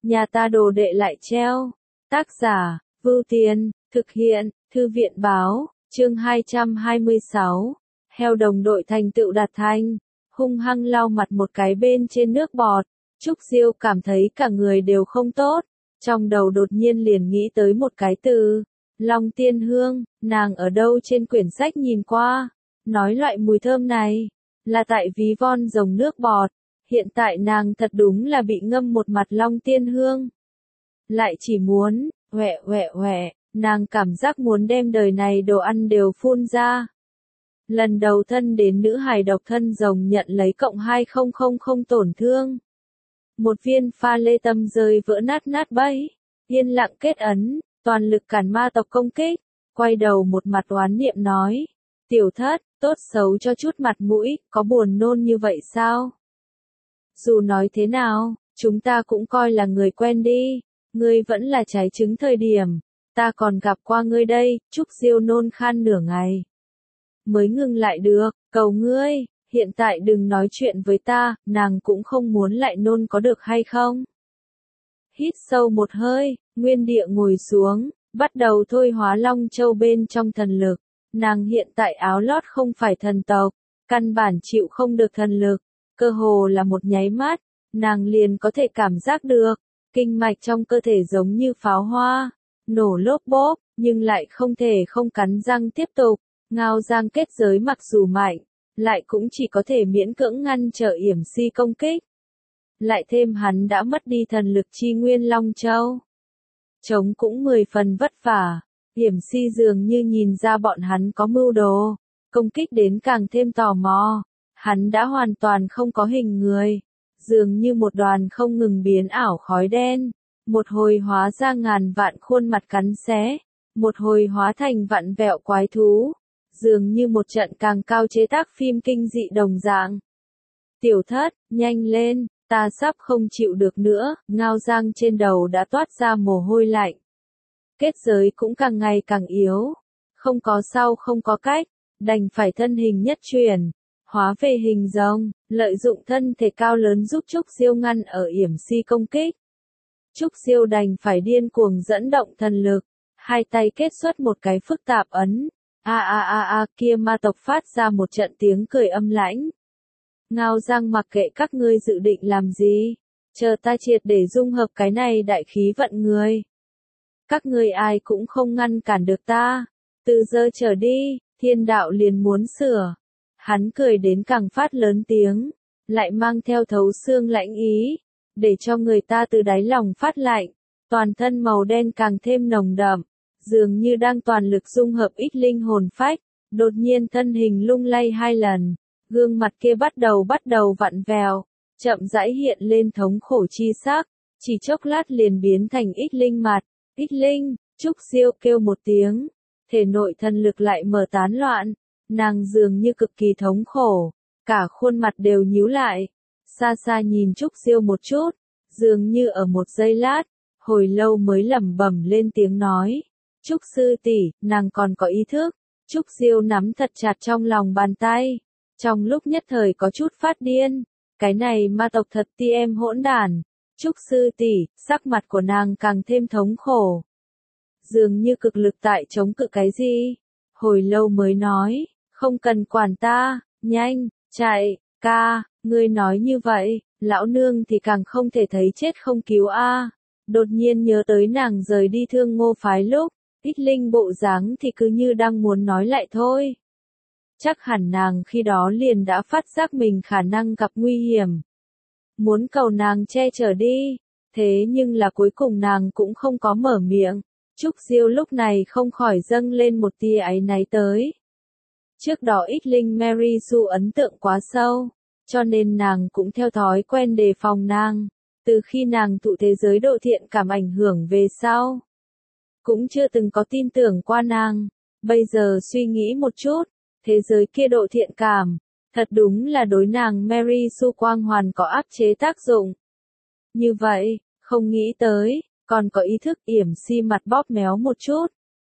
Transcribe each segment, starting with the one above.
nhà ta đồ đệ lại treo. Tác giả, Vưu Tiên, thực hiện, Thư viện báo, chương 226. Heo đồng đội thành tựu đạt thành, hung hăng lau mặt một cái bên trên nước bọt. Trúc Diêu cảm thấy cả người đều không tốt, trong đầu đột nhiên liền nghĩ tới một cái từ, Long Tiên Hương. Nàng ở đâu trên quyển sách nhìn qua, nói loại mùi thơm này, là tại ví von rồng nước bọt. Hiện tại nàng thật đúng là bị ngâm một mặt Long Tiên Hương. Lại chỉ muốn, nàng cảm giác muốn đem đời này đồ ăn đều phun ra. Lần đầu thân đến nữ hài độc thân rồng nhận lấy cộng 2000 tổn thương. Một viên pha lê tâm rơi vỡ nát bấy, yên lặng kết ấn, toàn lực cản ma tộc công kích, quay đầu một mặt oán niệm nói, tiểu thất, tốt xấu cho chút mặt mũi, có buồn nôn như vậy sao? Dù nói thế nào, chúng ta cũng coi là người quen đi, ngươi vẫn là trái trứng thời điểm, ta còn gặp qua ngươi đây. Trúc Diêu nôn khan nửa ngày mới ngừng lại được, cầu ngươi, hiện tại đừng nói chuyện với ta, nàng cũng không muốn lại nôn có được hay không? Hít sâu một hơi, nguyên địa ngồi xuống, bắt đầu thôi hóa Long Châu bên trong thần lực. Nàng hiện tại áo lót không phải thần tộc, căn bản chịu không được thần lực, cơ hồ là một nháy mắt, nàng liền có thể cảm giác được, kinh mạch trong cơ thể giống như pháo hoa, nổ lốp bốp, nhưng lại không thể không cắn răng tiếp tục. Ngao Giang kết giới mặc dù mạnh, lại cũng chỉ có thể miễn cưỡng ngăn trở Yểm Si công kích. Lại thêm hắn đã mất đi thần lực chi nguyên Long Châu, chống cũng 10 phần vất vả. Yểm Si dường như nhìn ra bọn hắn có mưu đồ, công kích đến càng thêm tò mò. Hắn đã hoàn toàn không có hình người, dường như một đoàn không ngừng biến ảo khói đen, một hồi hóa ra ngàn vạn khuôn mặt cắn xé, một hồi hóa thành vặn vẹo quái thú, dường như một trận càng cao chế tác phim kinh dị đồng dạng. Tiểu thất, nhanh lên, ta sắp không chịu được nữa. Ngao Giang trên đầu đã toát ra mồ hôi lạnh. Kết giới cũng càng ngày càng yếu, không có cách, đành phải thân hình nhất chuyển, hóa về hình rồng, lợi dụng thân thể cao lớn giúp Trúc Diêu ngăn ở Yểm Si công kích. Trúc Diêu đành phải điên cuồng dẫn động thần lực, hai tay kết xuất một cái phức tạp ấn. Kia ma tộc phát ra một trận tiếng cười âm lãnh. Ngao Giang mặc kệ các ngươi dự định làm gì, chờ ta triệt để dung hợp cái này đại khí vận người. Các ngươi ai cũng không ngăn cản được ta, từ giờ trở đi, thiên đạo liền muốn sửa. Hắn cười đến càng phát lớn tiếng, lại mang theo thấu xương lãnh ý, để cho người ta từ đáy lòng phát lạnh, toàn thân màu đen càng thêm nồng đậm, dường như đang toàn lực dung hợp ít linh hồn phách. Đột nhiên thân hình lung lay 2 lần, gương mặt kia bắt đầu vặn vẹo, chậm rãi hiện lên thống khổ chi sắc, chỉ chốc lát liền biến thành ít linh mặt. Ít linh, Trúc Diêu kêu một tiếng, thể nội thần lực lại mở tán loạn, nàng dường như cực kỳ thống khổ, cả khuôn mặt đều nhíu lại, xa xa nhìn Trúc Diêu một chút, dường như ở một giây lát, hồi lâu mới lẩm bẩm lên tiếng nói, Trúc sư tỷ, nàng còn có ý thức. Trúc Diêu nắm thật chặt trong lòng bàn tay, trong lúc nhất thời có chút phát điên, cái này ma tộc thật ti em hỗn đản. Trúc sư tỷ, sắc mặt của nàng càng thêm thống khổ, dường như cực lực tại chống cự cái gì, hồi lâu mới nói, không cần quản ta, nhanh, chạy, ca, ngươi nói như vậy, lão nương thì càng không thể thấy chết không cứu a. Đột nhiên nhớ tới nàng rời đi Thương Ngô phái lúc, ít linh bộ dáng thì cứ như đang muốn nói lại thôi. Chắc hẳn nàng khi đó liền đã phát giác mình khả năng gặp nguy hiểm, muốn cầu nàng che chở đi, thế nhưng là cuối cùng nàng cũng không có mở miệng. Trúc Diêu lúc này không khỏi dâng lên một tia áy náy tới. Trước đó ít linh Mary Sue ấn tượng quá sâu, cho nên nàng cũng theo thói quen đề phòng nàng. Từ khi nàng thụ thế giới độ thiện cảm ảnh hưởng về sau, cũng chưa từng có tin tưởng qua nàng. Bây giờ suy nghĩ một chút, thế giới kia độ thiện cảm, thật đúng là đối nàng Mary Sue quang hoàn có áp chế tác dụng. Như vậy, không nghĩ tới, còn có ý thức. Yểm Si mặt bóp méo một chút,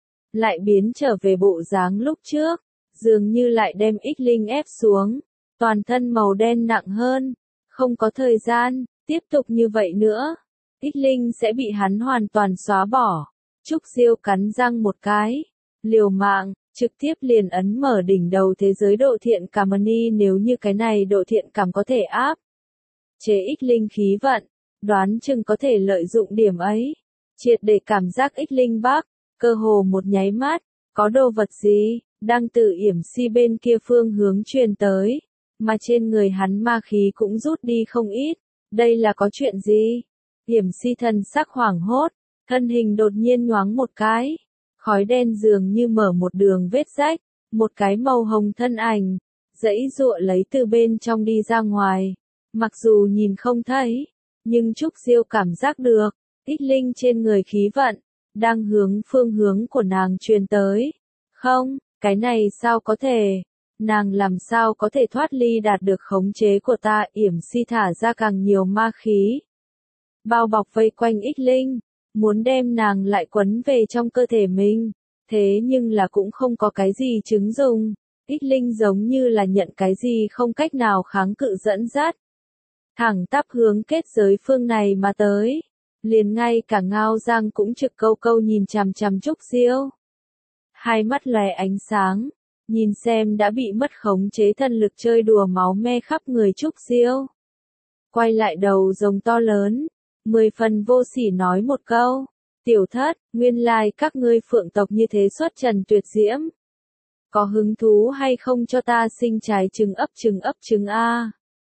lại biến trở về bộ dáng lúc trước, dường như lại đem ít linh ép xuống, toàn thân màu đen nặng hơn, không có thời gian tiếp tục như vậy nữa. Ích Linh sẽ bị hắn hoàn toàn xóa bỏ. Trúc Diêu cắn răng một cái, liều mạng, trực tiếp liền ấn mở đỉnh đầu thế giới độ thiện cảm ni, nếu như cái này độ thiện cảm có thể áp chế Ích Linh khí vận, đoán chừng có thể lợi dụng điểm ấy, triệt để cảm giác Ích Linh bắc, cơ hồ một nháy mắt, có đồ vật gì đang từ yểm si bên kia phương hướng truyền tới, mà trên người hắn ma khí cũng rút đi không ít, đây là có chuyện gì? Yểm si thần sắc hoảng hốt, thân hình đột nhiên nhoáng một cái, khói đen dường như mở một đường vết rách, một cái màu hồng thân ảnh, giãy giụa lấy từ bên trong đi ra ngoài, mặc dù nhìn không thấy, nhưng Trúc Diêu cảm giác được, Ích Linh trên người khí vận, đang hướng phương hướng của nàng truyền tới. Không, cái này sao có thể? Nàng làm sao có thể thoát ly đạt được khống chế của ta? Yểm si thả ra càng nhiều ma khí, bao bọc vây quanh Ích Linh, muốn đem nàng lại quấn về trong cơ thể mình, thế nhưng là cũng không có cái gì chứng dùng. Ích Linh giống như là nhận cái gì không cách nào kháng cự dẫn dắt, thẳng tắp hướng kết giới phương này mà tới. Liền ngay cả Ngao Giang cũng trực câu câu nhìn chằm chằm Trúc Diêu. Hai mắt lóe ánh sáng, nhìn xem đã bị mất khống chế thần lực chơi đùa máu me khắp người Trúc Diêu. Quay lại đầu rồng to lớn, 10 phần vô sỉ nói một câu, tiểu thất, nguyên lai các ngươi phượng tộc như thế xuất trần tuyệt diễm. Có hứng thú hay không cho ta sinh trái ấp trứng a?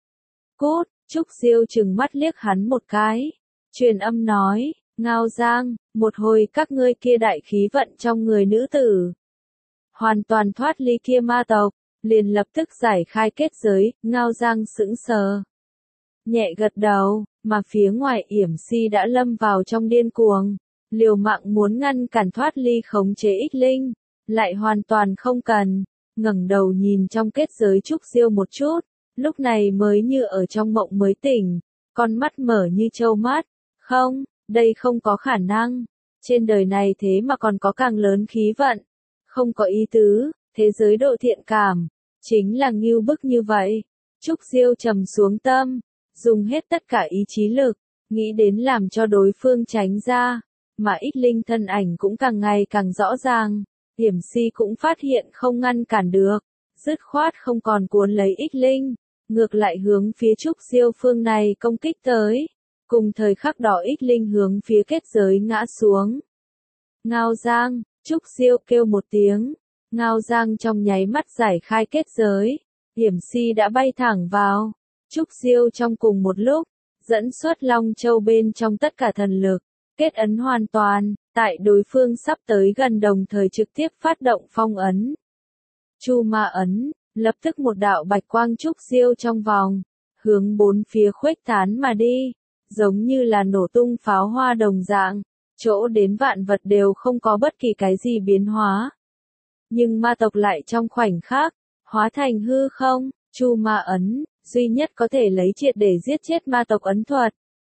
Cút, Trúc Diêu trừng mắt liếc hắn một cái, truyền âm nói, Ngao Giang, một hồi các ngươi kia đại khí vận trong người nữ tử, hoàn toàn thoát ly kia ma tộc, liền lập tức giải khai kết giới. Ngao Giang sững sờ, nhẹ gật đầu, mà phía ngoài yểm si đã lâm vào trong điên cuồng, liều mạng muốn ngăn cản thoát ly khống chế Ích Linh, lại hoàn toàn không cần, ngẩng đầu nhìn trong kết giới Trúc Diêu một chút, lúc này mới như ở trong mộng mới tỉnh, con mắt mở như trâu mắt, không, đây không có khả năng, trên đời này thế mà còn có càng lớn khí vận, không có ý tứ, thế giới độ thiện cảm, chính là ngưu bức như vậy. Trúc Diêu trầm xuống tâm, dùng hết tất cả ý chí lực, nghĩ đến làm cho đối phương tránh ra, mà Ích Linh thân ảnh cũng càng ngày càng rõ ràng, Yểm si cũng phát hiện không ngăn cản được, dứt khoát không còn cuốn lấy Ích Linh, ngược lại hướng phía Trúc Diêu phương này công kích tới, cùng thời khắc đó Ích Linh hướng phía kết giới ngã xuống. Ngao Giang, Trúc Diêu kêu một tiếng, Ngao Giang trong nháy mắt giải khai kết giới, Yểm si đã bay thẳng vào. Trúc Diêu trong cùng một lúc, dẫn xuất Long Châu bên trong tất cả thần lực, kết ấn hoàn toàn, tại đối phương sắp tới gần đồng thời trực tiếp phát động phong ấn. Chu Ma ấn, lập tức một đạo bạch quang Trúc Diêu trong vòng, hướng bốn phía khuếch tán mà đi, giống như là nổ tung pháo hoa đồng dạng, chỗ đến vạn vật đều không có bất kỳ cái gì biến hóa. Nhưng ma tộc lại trong khoảnh khắc, hóa thành hư không, Chu Ma ấn, duy nhất có thể lấy triệt để giết chết ma tộc ấn thuật.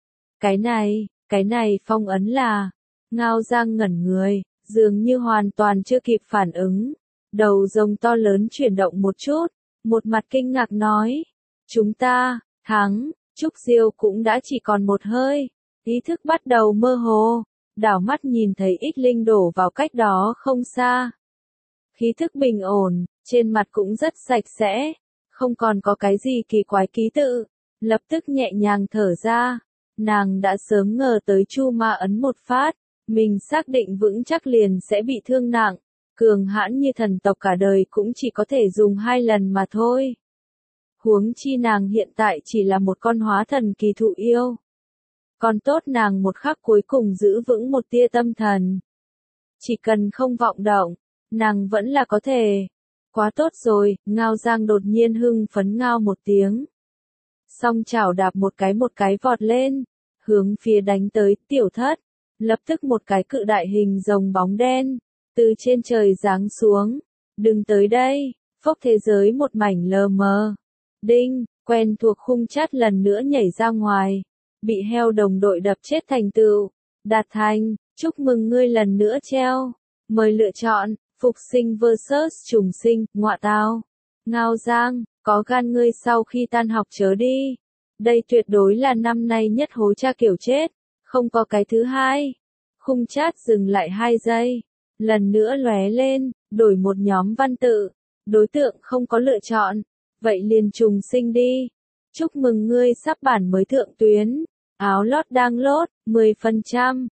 Cái này phong ấn là, Ngao Giang ngẩn người, dường như hoàn toàn chưa kịp phản ứng. Đầu rồng to lớn chuyển động một chút, một mặt kinh ngạc nói, chúng ta, thắng, Trúc Diêu cũng đã chỉ còn một hơi, ý thức bắt đầu mơ hồ, đảo mắt nhìn thấy Ích Linh đổ vào cách đó không xa. Khí thức bình ổn, trên mặt cũng rất sạch sẽ, không còn có cái gì kỳ quái ký tự, lập tức nhẹ nhàng thở ra, nàng đã sớm ngờ tới Chu Ma ấn một phát, mình xác định vững chắc liền sẽ bị thương nặng, cường hãn như thần tộc cả đời cũng chỉ có thể dùng 2 lần mà thôi. Huống chi nàng hiện tại chỉ là một con hóa thần kỳ thụ yêu. Còn tốt nàng một khắc cuối cùng giữ vững một tia tâm thần. Chỉ cần không vọng động, nàng vẫn là có thể. Quá tốt rồi, Ngao Giang đột nhiên hưng phấn ngao một tiếng. Song chảo đạp một cái vọt lên, hướng phía đánh tới tiểu thất. Lập tức một cái cự đại hình rồng bóng đen, từ trên trời giáng xuống. Đừng tới đây, phốc thế giới một mảnh lờ mờ. Đinh, quen thuộc khung chát lần nữa nhảy ra ngoài. Bị heo đồng đội đập chết thành tựu. Đạt thành, chúc mừng ngươi lần nữa treo. Mời lựa chọn, phục sinh vs trùng sinh, ngọa tao. Ngao Giang, có gan ngươi sau khi tan học chớ đi. Đây tuyệt đối là năm nay nhất hối cha kiểu chết. Không có cái thứ hai. Khung chat dừng lại 2 giây. Lần nữa lóe lên, đổi một nhóm văn tự. Đối tượng không có lựa chọn. Vậy liền trùng sinh đi. Chúc mừng ngươi sắp bản mới thượng tuyến. Áo lót đang lốt, 10%,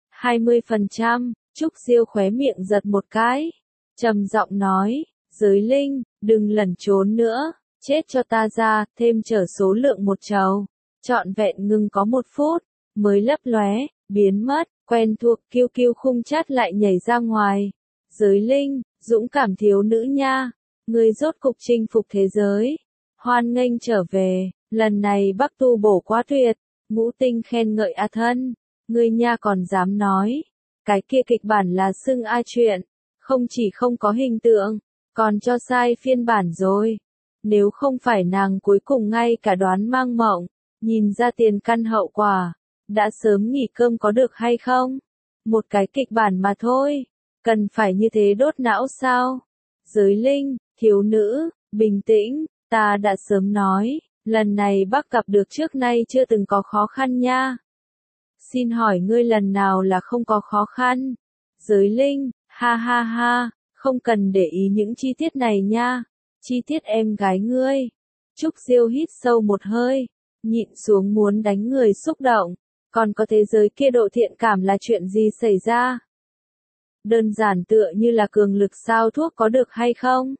20%. Trúc Diêu khóe miệng giật một cái. Trầm giọng nói, giới linh, đừng lẩn trốn nữa. Chết cho ta ra, thêm trở số lượng một trầu. Trọn vẹn ngừng có 1 phút. Mới lấp lóe, biến mất, quen thuộc kiêu kiêu khung chat lại nhảy ra ngoài. Giới linh, dũng cảm thiếu nữ nha. Ngươi rốt cục chinh phục thế giới. Hoan nghênh trở về, lần này Bắc tu bổ quá tuyệt. Ngũ tinh khen ngợi A thân. Ngươi nha còn dám nói. Cái kia kịch bản là xưng ai chuyện. Không chỉ không có hình tượng, còn cho sai phiên bản rồi. Nếu không phải nàng cuối cùng ngay cả đoán mang mộng, nhìn ra tiền căn hậu quả, đã sớm nghỉ cơm có được hay không? Một cái kịch bản mà thôi, cần phải như thế đốt não sao? Giới linh, thiếu nữ, bình tĩnh, ta đã sớm nói, lần này bác gặp được trước nay chưa từng có khó khăn nha. Xin hỏi ngươi lần nào là không có khó khăn? Giới linh, ha ha ha, không cần để ý những chi tiết này nha. Chi tiết em gái ngươi. Trúc Diêu hít sâu một hơi, nhịn xuống muốn đánh người xúc động. Còn có thế giới kia độ thiện cảm là chuyện gì xảy ra? Đơn giản tựa như là cường lực sao thuốc có được hay không?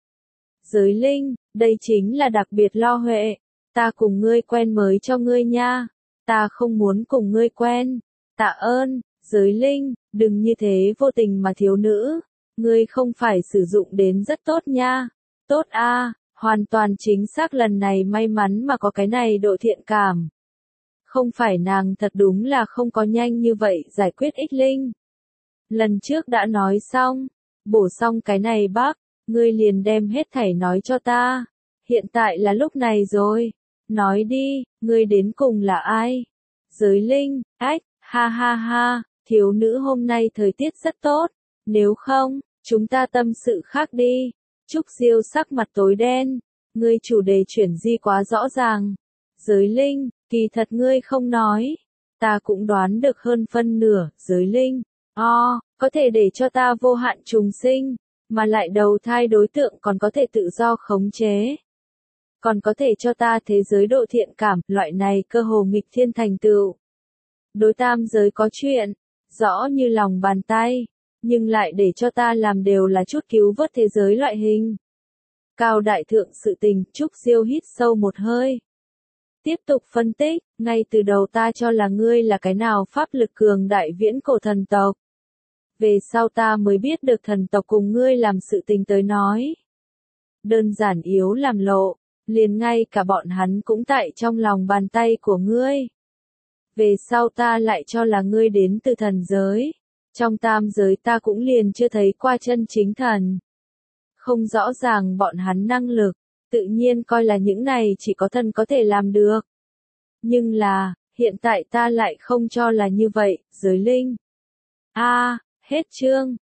Giới linh, đây chính là đặc biệt lo huệ. Ta cùng ngươi quen mới cho ngươi nha. Ta không muốn cùng ngươi quen. Tạ ơn, giới linh, đừng như thế vô tình mà thiếu nữ. Ngươi không phải sử dụng đến rất tốt nha. Tốt a, hoàn toàn chính xác lần này may mắn mà có cái này độ thiện cảm. Không phải nàng thật đúng là không có nhanh như vậy giải quyết ích linh. Lần trước đã nói xong, bổ xong cái này bác, ngươi liền đem hết thảy nói cho ta. Hiện tại là lúc này rồi. Nói đi, ngươi đến cùng là ai? Giới linh, ách, ha ha ha, thiếu nữ hôm nay thời tiết rất tốt. Nếu không, chúng ta tâm sự khác đi. Trúc Diêu sắc mặt tối đen. Ngươi chủ đề chuyển di quá rõ ràng. Giới linh, kỳ thật ngươi không nói. Ta cũng đoán được hơn phân nửa, giới linh. Có thể để cho ta vô hạn trùng sinh, mà lại đầu thai đối tượng còn có thể tự do khống chế. Còn có thể cho ta thế giới độ thiện cảm, loại này cơ hồ nghịch thiên thành tựu. Đối tam giới có chuyện, rõ như lòng bàn tay, nhưng lại để cho ta làm đều là chút cứu vớt thế giới loại hình. Cao đại thượng sự tình, Trúc Diêu hít sâu một hơi. Tiếp tục phân tích, ngay từ đầu ta cho là ngươi là cái nào pháp lực cường đại viễn cổ thần tộc. Về sau ta mới biết được thần tộc cùng ngươi làm sự tình tới nói. Đơn giản yếu làm lộ, liền ngay cả bọn hắn cũng tại trong lòng bàn tay của ngươi. Về sau ta lại cho là ngươi đến từ thần giới. Trong tam giới ta cũng liền chưa thấy qua chân chính thần. Không rõ ràng bọn hắn năng lực, tự nhiên coi là những này chỉ có thần có thể làm được. Nhưng là, hiện tại ta lại không cho là như vậy, giới linh. Hết chương.